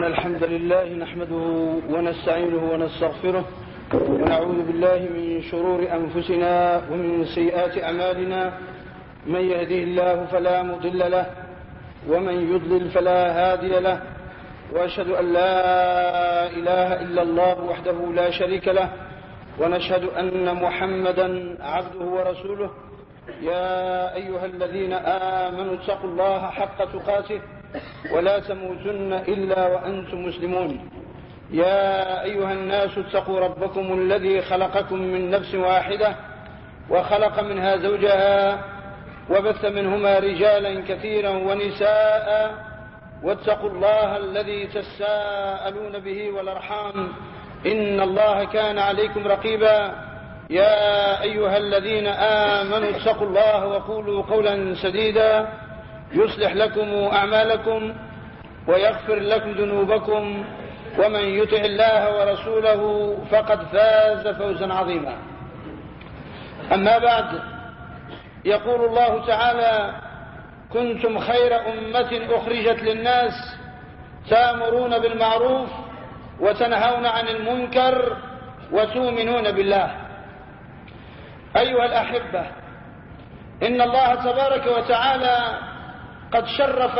إن الحمد لله نحمده ونستعينه ونستغفره ونعوذ بالله من شرور أنفسنا ومن سيئات أعمالنا. من يهده الله فلا مضل له ومن يضلل فلا هادي له، وأشهد أن لا إله إلا الله وحده لا شريك له، ونشهد أن محمدا عبده ورسوله. يا أيها الذين آمنوا اتقوا الله حق تقاته ولا تموتن إلا وأنتم مسلمون. يا أيها الناس اتقوا ربكم الذي خلقكم من نفس واحدة وخلق منها زوجها وبث منهما رجالا كثيرا ونساء، واتقوا الله الذي تساءلون به والأرحام إن الله كان عليكم رقيبا. يا أيها الذين آمنوا اتقوا الله وقولوا قولا سديدا يصلح لكم أعمالكم ويغفر لكم ذنوبكم، ومن يطع الله ورسوله فقد فاز فوزا عظيما. أما بعد، يقول الله تعالى: كنتم خير أمة أخرجت للناس تأمرون بالمعروف وتنهون عن المنكر وتؤمنون بالله. أيها الأحبة، إن الله تبارك وتعالى قد شرف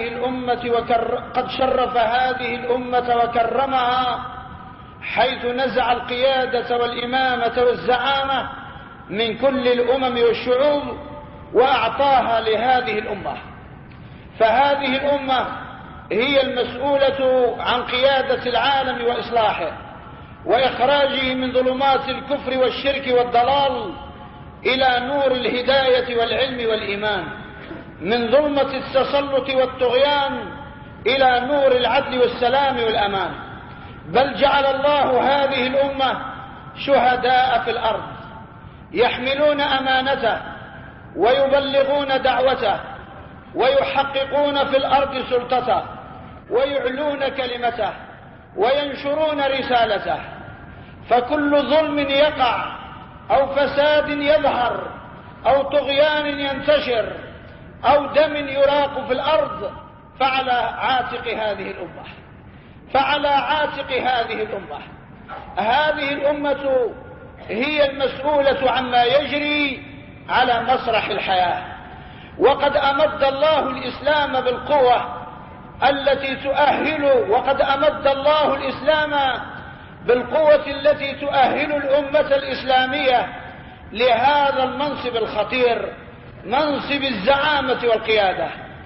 هذه الأمة وكرمها، حيث نزع القيادة والإمامة والزعامة من كل الأمم والشعوب وأعطاها لهذه الأمة. فهذه الأمة هي المسؤولة عن قيادة العالم وإصلاحه وإخراجه من ظلمات الكفر والشرك والضلال إلى نور الهداية والعلم والإيمان، من ظلمة التسلط والطغيان إلى نور العدل والسلام والأمان. بل جعل الله هذه الأمة شهداء في الأرض، يحملون أمانته ويبلغون دعوته ويحققون في الأرض سلطته ويعلون كلمته وينشرون رسالته. فكل ظلم يقع أو فساد يظهر أو طغيان ينتشر أو دم يراق في الأرض فعلى عاتق هذه الأمة، فعلى عاتق هذه الأمة. هذه الأمة هي المسؤولة عما يجري على مسرح الحياة. وقد أمد الله الإسلام بالقوة التي تؤهل، وقد أمد الله الإسلام بالقوة التي تؤهل الأمة الإسلامية لهذا المنصب الخطير، منصب الزعامة والقيادة.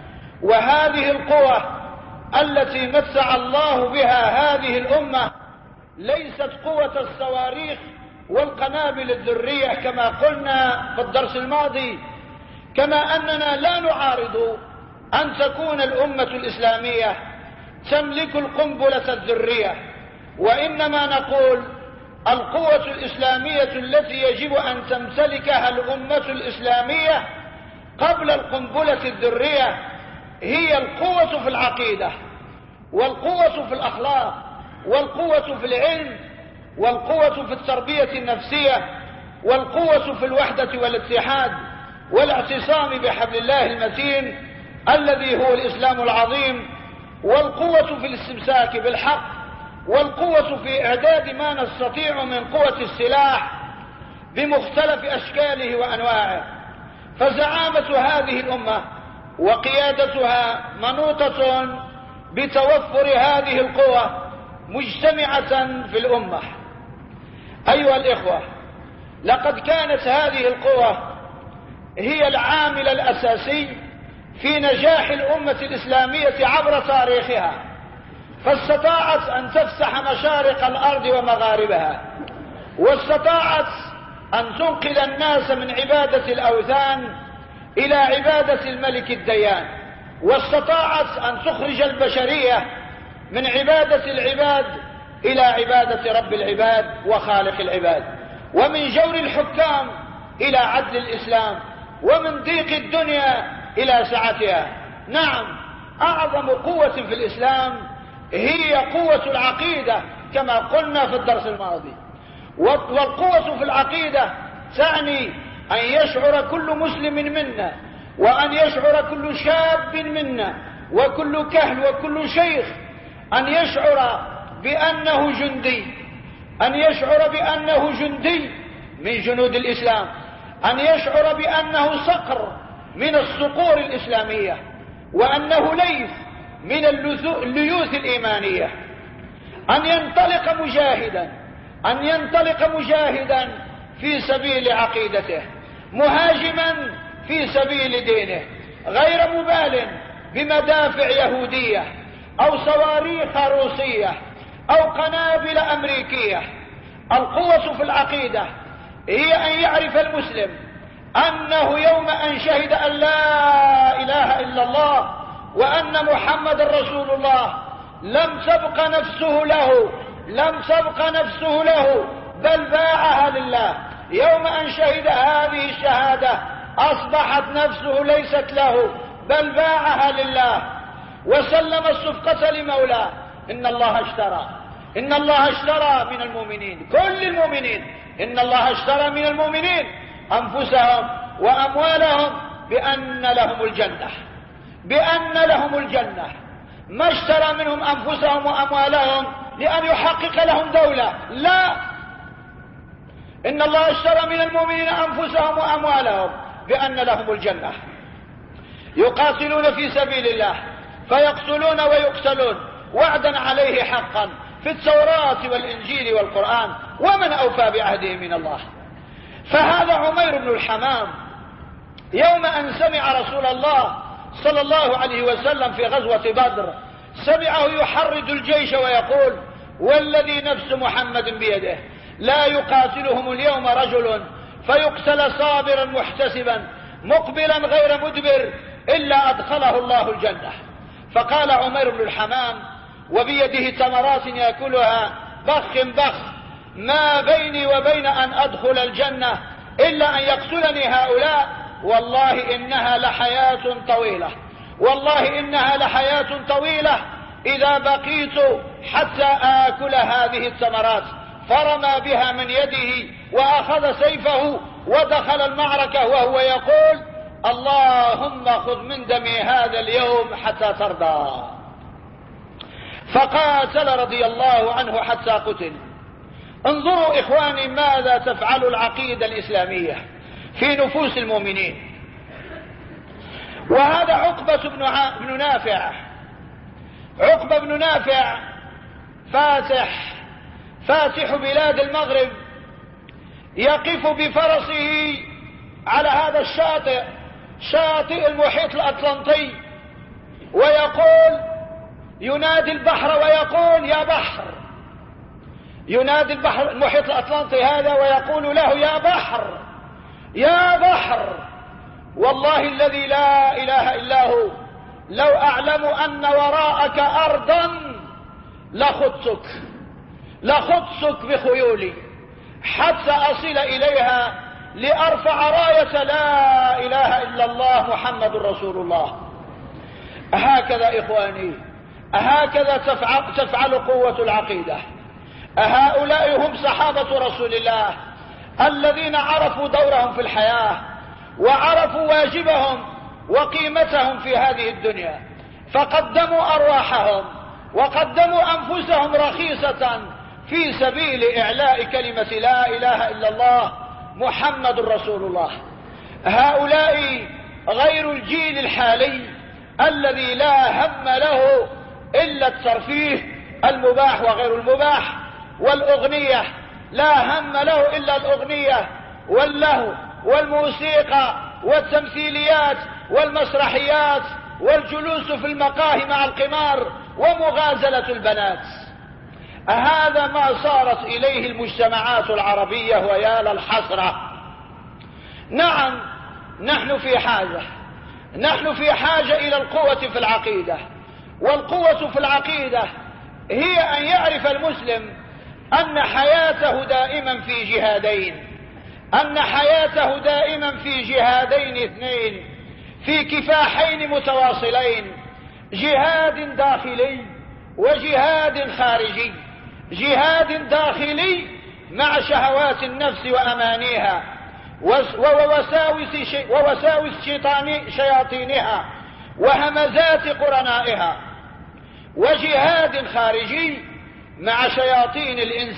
وهذه القوة التي متع الله بها هذه الأمة ليست قوة الصواريخ والقنابل الذرية كما قلنا في الدرس الماضي، كما أننا لا نعارض أن تكون الأمة الإسلامية تملك القنبلة الذرية، وإنما نقول القوة الإسلامية التي يجب أن تمتلكها الأمة الإسلامية قبل القنبلة الذرية هي القوة في العقيدة، والقوة في الأخلاق، والقوة في العلم، والقوة في التربية النفسية، والقوة في الوحدة والاتحاد والاعتصام بحبل الله المتين الذي هو الإسلام العظيم، والقوة في الاستمساك بالحق، والقوة في إعداد ما نستطيع من قوة السلاح بمختلف أشكاله وأنواعه. فزعامة هذه الأمة وقيادتها منوطة بتوفر هذه القوة مجتمعة في الأمة. أيها الإخوة، لقد كانت هذه القوة هي العامل الأساسي في نجاح الأمة الإسلامية عبر تاريخها، فاستطاعت أن تفتح مشارق الأرض ومغاربها، واستطاعت أن تنقل الناس من عبادة الأوثان إلى عبادة الملك الديان، واستطاعت أن تخرج البشرية من عبادة العباد إلى عبادة رب العباد وخالق العباد، ومن جور الحكام إلى عدل الإسلام، ومن ضيق الدنيا إلى سعتها. نعم، أعظم قوة في الإسلام هي قوة العقيدة كما قلنا في الدرس الماضي. والقوة في العقيدة تعني أن يشعر كل مسلم منا، وأن يشعر كل شاب منا، وكل كهل وكل شيخ أن يشعر بأنه جندي، أن يشعر بأنه جندي من جنود الإسلام، أن يشعر بأنه صقر من الصقور الإسلامية، وأنه ليث من الليوث الإيمانية. أن ينطلق مجاهدا في سبيل عقيدته، مهاجما في سبيل دينه، غير مبال بمدافع يهودية أو صواريخ روسية أو قنابل أمريكية. القوة في العقيدة هي أن يعرف المسلم أنه يوم أن شهد أن لا إله إلا الله وأن محمد رسول الله لم تبق نفسه له بل باعها لله. يوم أن شهد هذه الشهادة أصبحت نفسه ليست له بل باعها لله وسلم الصفقة لمولاه. إن الله اشترى من المؤمنين، كل المؤمنين، إن الله اشترى من المؤمنين أنفسهم وأموالهم بأن لهم الجنة. ما اشترى منهم أنفسهم وأموالهم لأن يحقق لهم دولة، لا، إن الله اشترى من المؤمنين أنفسهم وأموالهم بأن لهم الجنة. يقاتلون في سبيل الله فيقتلون ويقتلون وعدا عليه حقا في التوراة والإنجيل والقرآن، ومن أوفى بعهده من الله. فهذا عمير بن الحمام يوم أن سمع رسول الله صلى الله عليه وسلم في غزوة بدر، سمعه يحرض الجيش ويقول: والذي نفس محمد بيده لا يقاتلهم اليوم رجل فيقتل صابرا محتسبا مقبلا غير مدبر إلا أدخله الله الجنة. فقال عمير بن الحمام وبيده تمرات يأكلها بخ ما بيني وبين أن أدخل الجنة إلا أن يقتلني هؤلاء، والله إنها لحياة طويلة إذا بقيت حتى آكل هذه التمرات. فرمى بها من يده وأخذ سيفه ودخل المعركة وهو يقول: اللهم خذ من دمي هذا اليوم حتى ترضى. فقاتل رضي الله عنه حتى قتل. انظروا إخواني ماذا تفعل العقيدة الإسلامية في نفوس المؤمنين. وهذا عقبة بن نافع فاتح بلاد المغرب، يقف بفرسه على هذا الشاطئ، شاطئ المحيط الأطلنطي، ويقول، ينادي البحر ويقول: يا بحر. ينادي البحر المحيط الأطلنطي هذا ويقول له: يا بحر، يا بحر، والله الذي لا إله إلا هو لو أعلم أن وراءك أرضا لخذتك بخيولي حتى أصل إليها لأرفع راية لا إله إلا الله محمد رسول الله. هكذا إخواني، هكذا تفعل قوة العقيدة. هؤلاء هم صحابة رسول الله الذين عرفوا دورهم في الحياة وعرفوا واجبهم وقيمتهم في هذه الدنيا، فقدموا أرواحهم وقدموا أنفسهم رخيصة في سبيل إعلاء كلمة لا إله إلا الله محمد رسول الله. هؤلاء غير الجيل الحالي الذي لا هم له إلا الترفيه المباح وغير المباح، والأغنية، لا هم له إلا الأغنية واللهو والموسيقى والتمثيليات والمسرحيات والجلوس في المقاهي مع القمار ومغازلة البنات. هذا ما صارت إليه المجتمعات العربية، ويا للحسرة. نعم، نحن في حاجة إلى القوة في العقيدة. والقوة في العقيدة هي أن يعرف المسلم أن حياته دائما في جهادين اثنين، في كفاحين متواصلين: جهاد داخلي وجهاد خارجي. جهاد داخلي مع شهوات النفس وأمانيها ووساوس شياطينها وهمزات قرنائها، وجهاد خارجي مع شياطين الإنس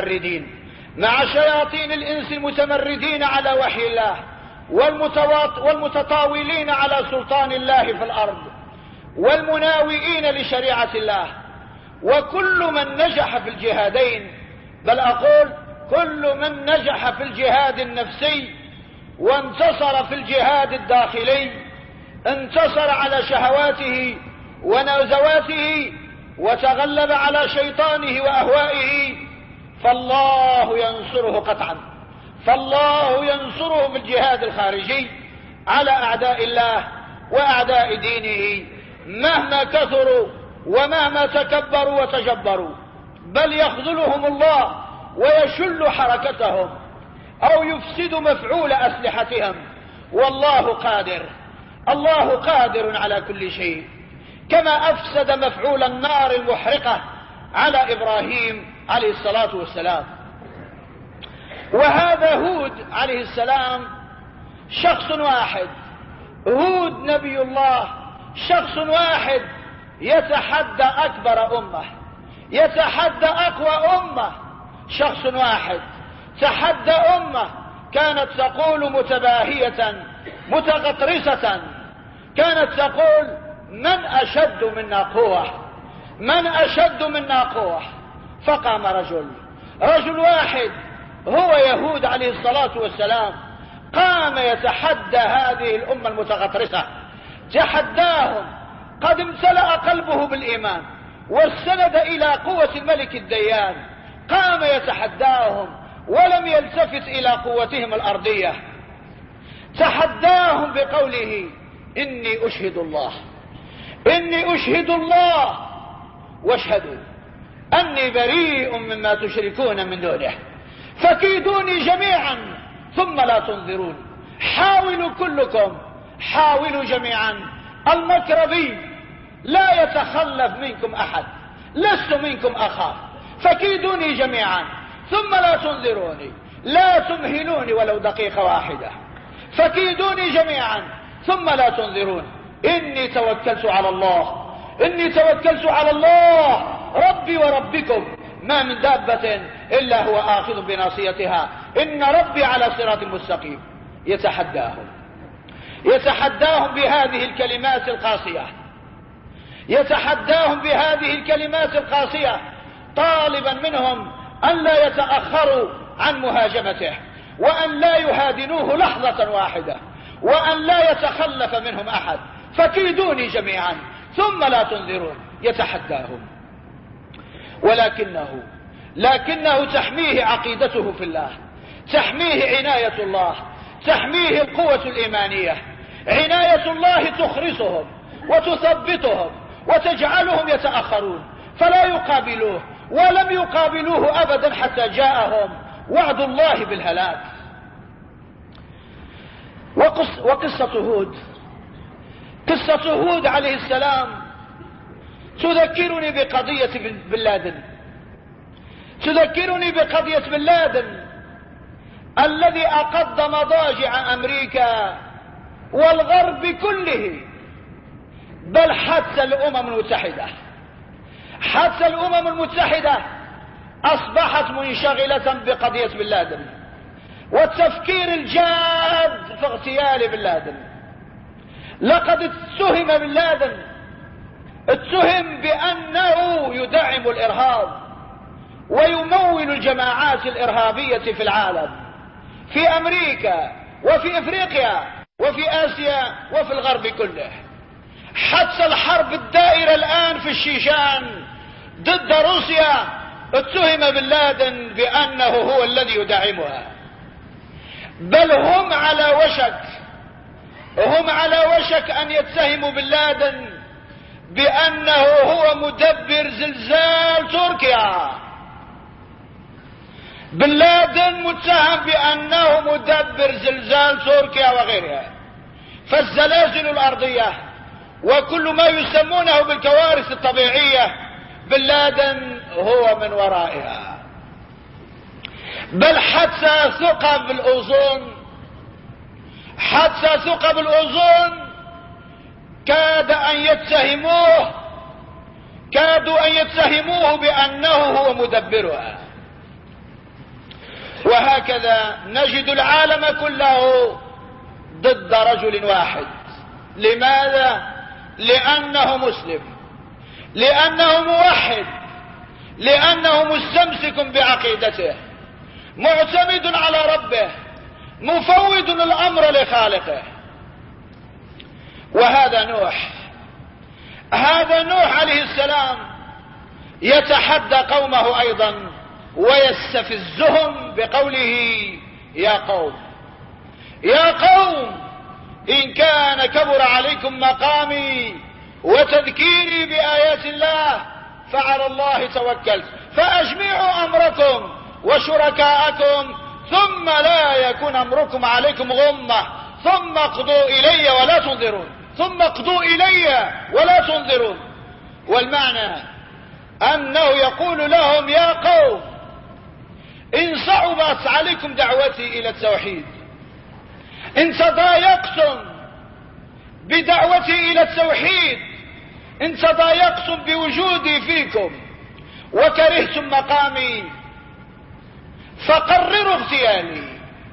المتمردين على وحي الله، والمتطاولين على سلطان الله في الأرض، والمناوئين لشريعة الله. وكل من نجح في الجهادين، بل أقول كل من نجح في الجهاد النفسي وانتصر في الجهاد الداخلي، انتصر على شهواته ونزواته وتغلب على شيطانه وأهوائه، فالله ينصره قطعا، فالله ينصره بالجهاد الخارجي على أعداء الله وأعداء دينه مهما كثروا ومهما تكبروا وتجبروا، بل يخذلهم الله ويشل حركتهم أو يفسد مفعول أسلحتهم، والله قادر، الله قادر على كل شيء، كما أفسد مفعول النار المحرقة على إبراهيم عليه الصلاة والسلام. وهذا هود عليه السلام شخص واحد، هود نبي الله شخص واحد يتحدى أكبر أمة، يتحدى أقوى أمة، شخص واحد تحدى أمة كانت تقول متباهية متغطرسة، كانت تقول من أشد منا قوة، من أشد منا قوة. فقام رجل واحد هو يهود عليه الصلاة والسلام، قام يتحدى هذه الأمة المتغطرسة، تحداهم، قد امتلأ قلبه بالإيمان واستند إلى قوة الملك الديان، قام يتحداهم ولم يلتفت إلى قوتهم الأرضية، تحداهم بقوله إني أشهد الله، إني أشهد الله واشهدوا أني بريء مما تشركون من دونه فكيدوني جميعا ثم لا تنظرون. حاولوا كلكم، حاولوا جميعا، المكر بي، لا يتخلف منكم أحد، لست منكم أخاف، فكيدوني جميعا ثم لا تنظروني، لا تمهلوني ولو دقيقة واحدة، فكيدوني جميعا ثم لا تنظرون. إني توكلت على الله، إني توكلت على الله ربي وربكم، ما من دابة إلا هو آخذ بناصيتها، إن ربي على صراط مستقيم. يتحداهم بهذه الكلمات القاسية، يتحداهم بهذه الكلمات القاسية، طالبا منهم أن لا يتأخروا عن مهاجمته، وأن لا يهادنوه لحظة واحدة، وأن لا يتخلف منهم أحد، فكيدوني جميعا ثم لا تنذرون. يتحداهم، لكنه تحميه عقيدته في الله، تحميه عناية الله، تحميه القوة الإيمانية، عناية الله تخرسهم وتثبتهم وتجعلهم يتأخرون فلا يقابلوه، ولم يقابلوه أبدا حتى جاءهم وعد الله بالهلاك. قصة هود عليه السلام تذكرني بقضية بن لادن الذي أقض مضاجع أمريكا والغرب كله، بل حتى الأمم المتحدة أصبحت منشغلة بقضية بن لادن والتفكير الجاد في اغتيال بن لادن. لقد اتهم بن لادن، اتهم بأنه يدعم الإرهاب ويمول الجماعات الإرهابية في العالم، في أمريكا وفي إفريقيا وفي آسيا وفي الغرب كله. حتى الحرب الدائرة الآن في الشيشان ضد روسيا اتهم بن لادن بأنه هو الذي يدعمها، بل هم على وشك أن يتهموا بن لادن بأنه هو مدبر زلزال تركيا. بن لادن متهم بأنه مدبر زلزال تركيا وغيرها. فالزلازل الأرضية وكل ما يسمونه بالكوارث الطبيعية بن لادن هو من ورائها. بل حتى ثقب الأوزون كاد أن يتهموه كادوا أن يتهموه بأنه هو مدبرها. وهكذا نجد العالم كله ضد رجل واحد. لماذا؟ لأنه مسلم، لأنه موحد، لأنه مستمسك بعقيدته، معتمد على ربه، مفوض الأمر لخالقه. وهذا نوح، هذا نوح عليه السلام يتحدى قومه أيضا ويستفزهم بقوله: يا قوم، يا قوم، إن كان كبر عليكم مقامي وتذكيري بآيات الله فعلى الله توكلت فأجمعوا أمركم وشركاءكم ثم لا يكون أمركم عليكم غمة ثم اقضوا إلي ولا تنظرون، ثم اقضوا إلي ولا تنظرون. والمعنى أنه يقول لهم: يا قوم، إن صعبت عليكم دعوتي إلى التوحيد، إن تضايقتم بدعوتي إلى التوحيد، إن تضايقتم بوجودي فيكم وكرهتم مقامي، فقرروا اغتيالي،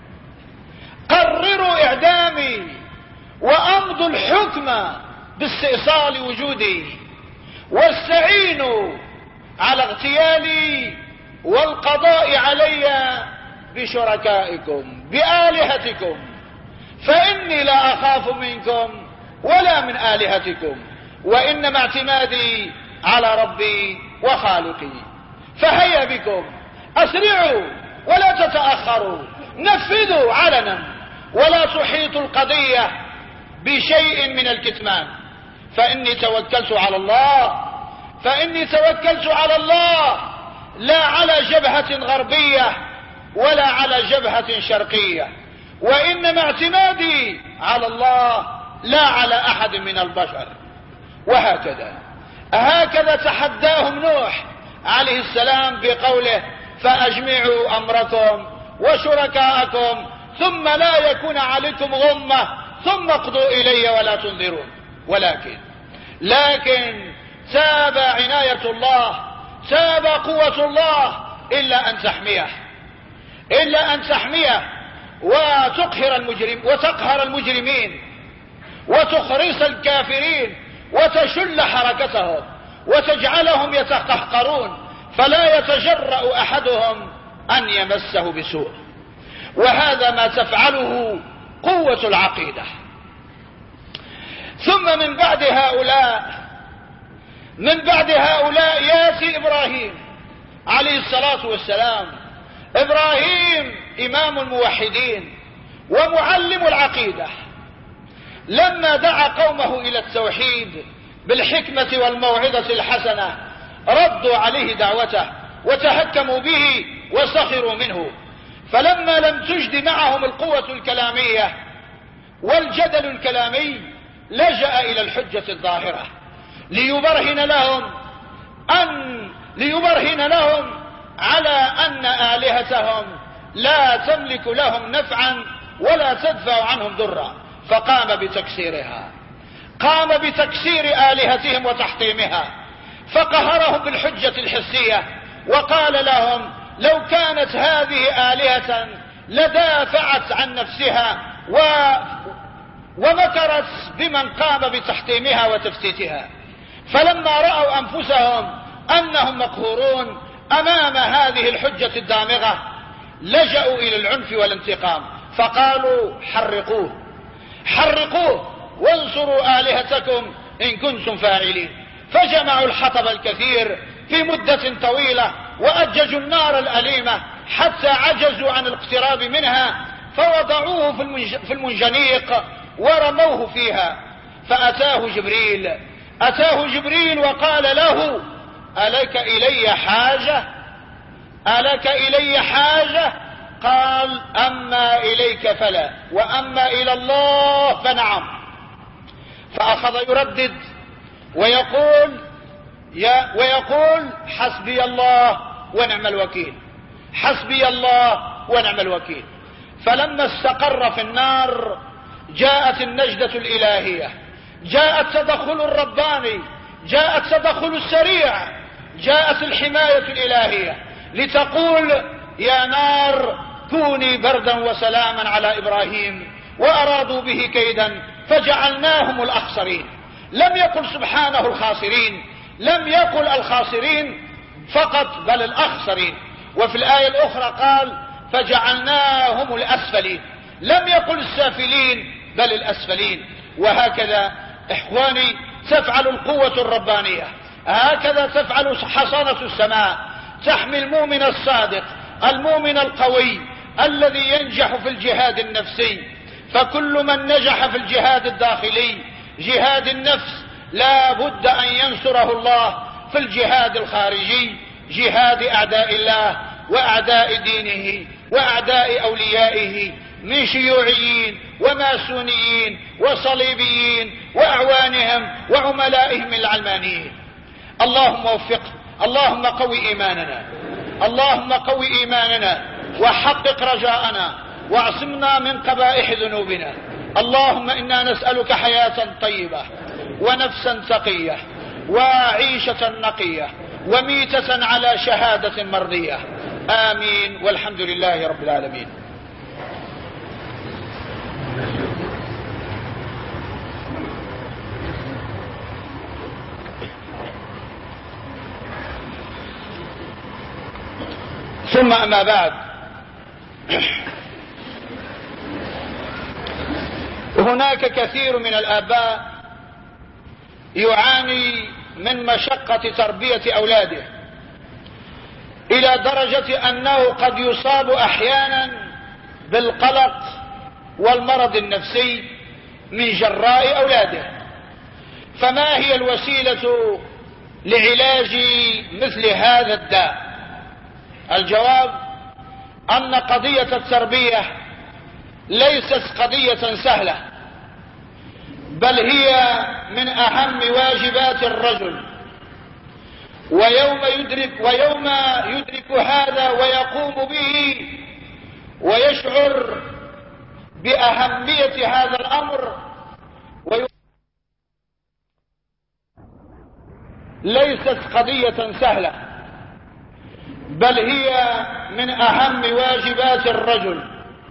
قرروا إعدامي، وأمضوا الحكم باستئصال وجودي، واستعينوا على اغتيالي والقضاء علي بشركائكم بآلهتكم، فإني لا أخاف منكم ولا من آلهتكم، وإنما اعتمادي على ربي وخالقي. فهيا بكم، أسرعوا ولا تتأخروا، نفذوا علنا ولا تحيطوا القضية بشيء من الكتمان، فإني توكلت على الله، فإني توكلت على الله، لا على جبهة غربية ولا على جبهة شرقية، وإنما اعتمادي على الله لا على أحد من البشر. هكذا تحداهم نوح عليه السلام بقوله: فأجمعوا أمركم وشركاءكم ثم لا يكون عليكم غمة ثم اقضوا إلي ولا تنظرون. لكن تاب عناية الله، تاب قوة الله إلا أن تحميه وتقهر المجرمين وتخرس الكافرين وتشل حركتهم وتجعلهم يتقهقرون فلا يتجرأ أحدهم أن يمسه بسوء. وهذا ما تفعله قوة العقيدة. ثم من بعد هؤلاء ياتي إبراهيم عليه الصلاة والسلام. إبراهيم إمام الموحدين ومعلم العقيدة، لما دعا قومه إلى التوحيد بالحكمة والموعظة الحسنة ردوا عليه دعوته وتهكموا به وسخروا منه، فلما لم تجد معهم القوة الكلامية والجدل الكلامي لجأ إلى الحجة الظاهرة ليبرهن لهم على أن آلهتهم لا تملك لهم نفعا ولا تدفع عنهم ضرا، فقام بتكسيرها، قام بتكسير آلهتهم وتحطيمها، فقهرهم بالحجة الحسية وقال لهم: لو كانت هذه آلهة لدافعت عن نفسها ومكرت بمن قام بتحطيمها وتفتيتها. فلما رأوا أنفسهم أنهم مقهورون أمام هذه الحجة الدامغة لجأوا إلى العنف والانتقام، فقالوا: حرقوه وانصروا آلهتكم إن كنتم فاعلين. فجمعوا الحطب الكثير في مدة طويلة وأججوا النار الأليمة حتى عجزوا عن الاقتراب منها، فوضعوه في المنجنيق ورموه فيها. فأتاه جبريل وقال له: ألك إلي حاجة؟ قال: أما إليك فلا، وأما إلى الله فنعم. فأخذ يردد ويقول حسبي الله ونعم الوكيل، حسبي الله ونعم الوكيل. فلما استقر في النار جاءت النجدة الإلهية، جاء التدخل الرباني جاءت تدخل السريع، جاءت الحماية الإلهية لتقول يا نار كوني بردا وسلاما على إبراهيم وأرادوا به كيدا فجعلناهم الأخسرين. لم يقل سبحانه الخاسرين، لم يقل الخاسرين فقط بل الأخسرين. وفي الآية الأخرى قال فجعلناهم الأسفلين، لم يقل السافلين بل الأسفلين. وهكذا إخواني تفعل القوة الربانية، هكذا تفعل حصانة السماء، تحمي المؤمن الصادق المؤمن القوي الذي ينجح في الجهاد النفسي. فكل من نجح في الجهاد الداخلي جهاد النفس لا بد أن ينصره الله في الجهاد الخارجي، جهاد أعداء الله وأعداء دينه وأعداء أوليائه من شيوعيين وماسونيين وصليبيين وأعوانهم وعملائهم العلمانيين. اللهم وفق، اللهم قوي إيماننا، اللهم قوي إيماننا وحقق رجاءنا واعصمنا من قبائح ذنوبنا. اللهم إنا نسألك حياة طيبة ونفسا تقية وعيشة نقية وميتة على شهادة مرضية. آمين والحمد لله رب العالمين. ثم أما بعد، هناك كثير من الآباء يعاني من مشقة تربية أولاده إلى درجة أنه قد يصاب أحيانا بالقلق والمرض النفسي من جراء أولاده. فما هي الوسيلة لعلاج مثل هذا الداء؟ الجواب أن قضية التربية ليست قضية سهلة، بل هي من أهم واجبات الرجل. ويوم يدرك هذا ويقوم به ويشعر بأهمية هذا الأمر ليست قضية سهلة، بل هي من أهم واجبات الرجل.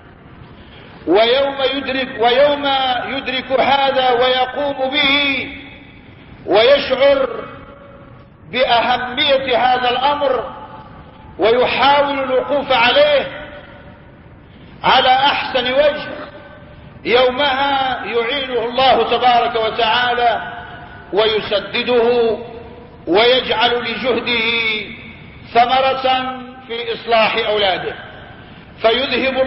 ويوم يدرك هذا ويقوم به ويشعر بأهمية هذا الأمر ويحاول الوقوف عليه على أحسن وجه، يومها يعينه الله تبارك وتعالى ويسدده ويجعل لجهده ثمرة في إصلاح أولاده، فيذهب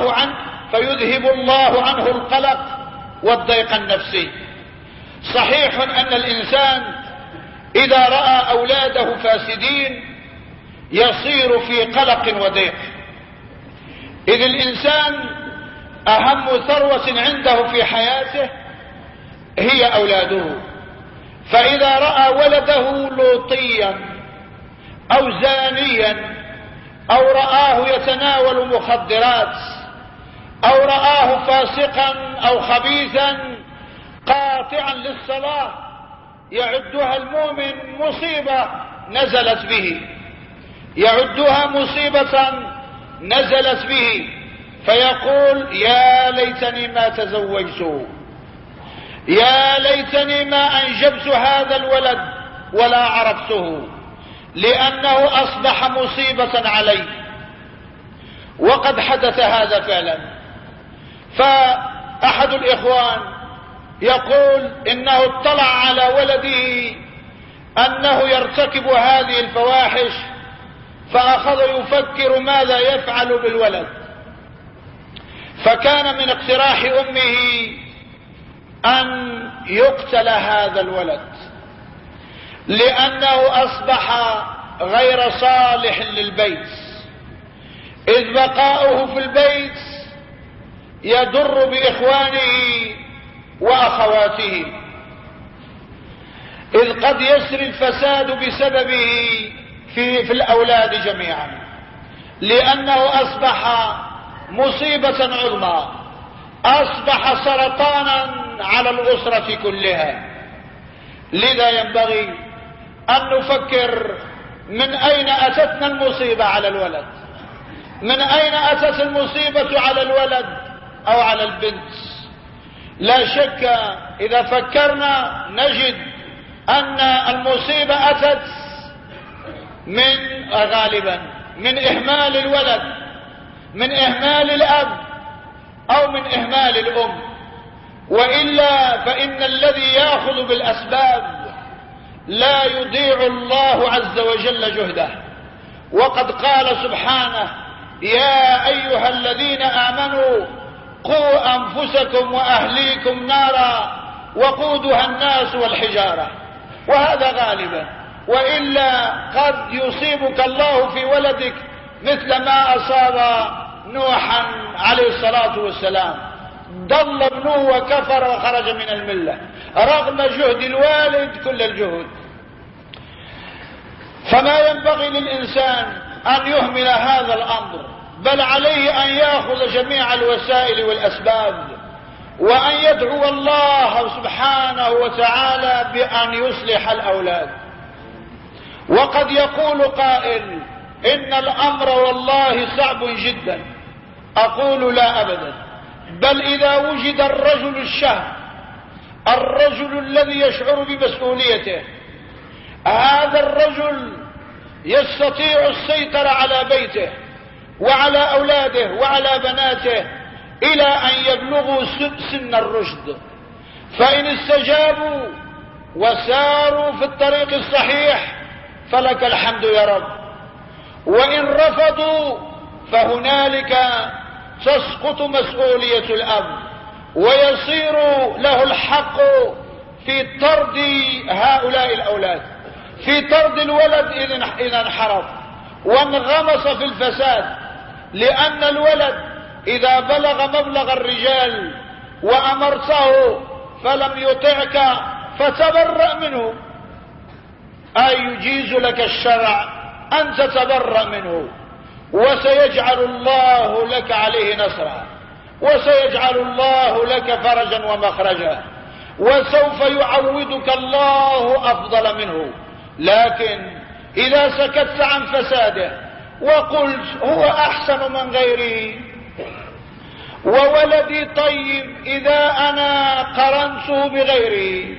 الله عنه القلق والضيق النفسي. صحيح أن الإنسان إذا رأى أولاده فاسدين يصير في قلق وضيق، إذ الإنسان أهم ثروة عنده في حياته هي أولاده. فإذا رأى ولده لوطيا أو زانيا أو رآه يتناول مخدرات أو رآه فاسقا أو خبيثا قاطعا للصلاة يعدها المؤمن مصيبة نزلت به، يعدها مصيبة نزلت به، فيقول يا ليتني ما تزوجت، يا ليتني ما أنجبت هذا الولد ولا عرفته، لأنه أصبح مصيبة علي. وقد حدث هذا فعلا. فأحد الإخوان يقول إنه اطلع على ولده أنه يرتكب هذه الفواحش، فأخذ يفكر ماذا يفعل بالولد، فكان من اقتراح أمه أن يقتل هذا الولد لأنه أصبح غير صالح للبيت، إذ بقاؤه في البيت يضر بإخوانه وأخواته، إذ قد يسري الفساد بسببه في الأولاد جميعا، لأنه أصبح مصيبة عظمى، أصبح سرطانا على الأسرة كلها. لذا ينبغي أن نفكر من أين أتتنا المصيبة على الولد، من أين أتت المصيبة على الولد أو على البنت. لا شك إذا فكرنا نجد أن المصيبة أتت غالبا من إهمال الولد، من إهمال الأب أو من إهمال الأم. وإلا فإن الذي يأخذ بالأسباب لا يضيع الله عز وجل جهده. وقد قال سبحانه: يا أيها الذين آمنوا قوا أنفسكم وأهليكم نارا وقودها الناس والحجارة. وهذا غالبا، وإلا قد يصيبك الله في ولدك مثل ما أصاب نوحا عليه الصلاة والسلام، ضل ابنه وكفر وخرج من الملة رغم جهد الوالد كل الجهود. فما ينبغي للإنسان أن يهمل هذا الأمر، بل عليه أن يأخذ جميع الوسائل والأسباب، وأن يدعو الله سبحانه وتعالى بأن يصلح الأولاد. وقد يقول قائل: إن الأمر والله صعب جدا. أقول: لا أبدا، بل إذا وجد الرجل الشهم، الرجل الذي يشعر بمسؤوليته، هذا الرجل يستطيع السيطرة على بيته وعلى أولاده وعلى بناته إلى أن يبلغوا سن الرشد. فإن استجابوا وساروا في الطريق الصحيح فلك الحمد يا رب، وإن رفضوا فهنالك تسقط مسؤولية الأب، ويصير له الحق في طرد هؤلاء الأولاد، في طرد الولد إذا انحرف وانغمس في الفساد. لأن الولد إذا بلغ مبلغ الرجال وأمرته فلم يطعك فتبرأ منه، أي يجيز لك الشرع أن تتبرأ منه، وسيجعل الله لك عليه نصرا، وسيجعل الله لك فرجا ومخرجا، وسوف يعوضك الله أفضل منه. لكن إذا سكت عن فساده وقلت هو أحسن من غيره، وولدي طيب إذا أنا قرنته بغيره،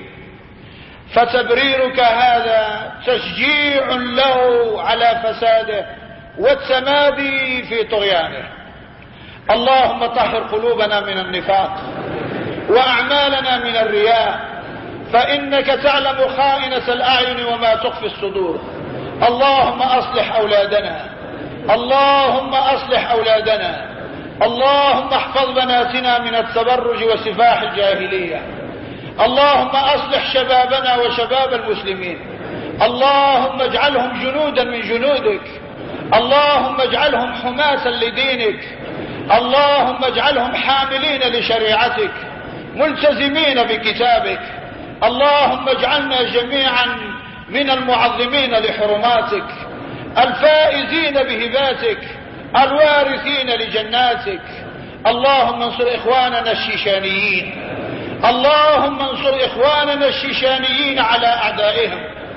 فتبريرك هذا تشجيع له على فساده والتمادي في طغيانه. اللهم طهر قلوبنا من النفاق وأعمالنا من الرياء، فإنك تعلم خائنة الأعين وما تخفي الصدور. اللهم أصلح أولادنا، اللهم أصلح أولادنا، اللهم احفظ بناتنا من التبرج وسفاح الجاهلية، اللهم أصلح شبابنا وشباب المسلمين، اللهم اجعلهم جنودا من جنودك، اللهم اجعلهم حماة لدينك، اللهم اجعلهم حاملين لشريعتك ملتزمين بكتابك. اللهم اجعلنا جميعا من المعظمين لحرماتك، الفائزين بهباتك، الوارثين لجناتك. اللهم انصر إخواننا الشيشانيين، اللهم انصر إخواننا الشيشانيين على أعدائهم،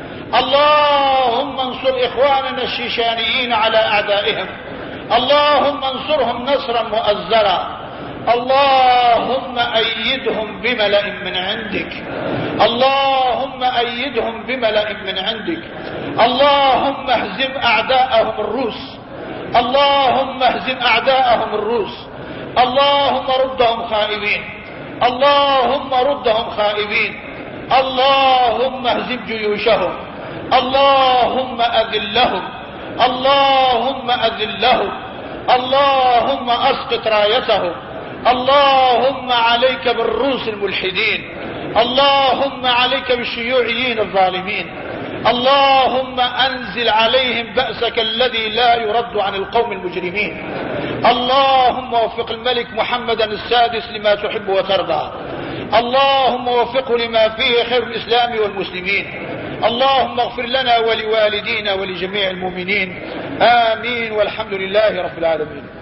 اللهم انصر إخواننا الشيشانيين على أعدائهم، اللهم انصرهم نصرا مؤزرا، اللهم أيدهم بملأ من عندك، اللهم أيدهم بملأ من عندك، اللهم اهزم أعداءهم الروس، اللهم اهزم أعداءهم الروس، اللهم ردهم خائبين، اللهم ردهم خائبين، اللهم اهزم جيوشهم، اللهم أذلهم، اللهم أذلهم، اللهم أسقط رايتهم، اللهم عليك بالروس الملحدين، اللهم عليك بالشيوعيين الظالمين، اللهم أنزل عليهم بأسك الذي لا يرد عن القوم المجرمين. اللهم وفق الملك محمدا السادس لما تحب وترضى، اللهم وفقه لما فيه خير الإسلام والمسلمين. اللهم اغفر لنا ولوالدينا ولجميع المؤمنين، آمين، والحمد لله رب العالمين.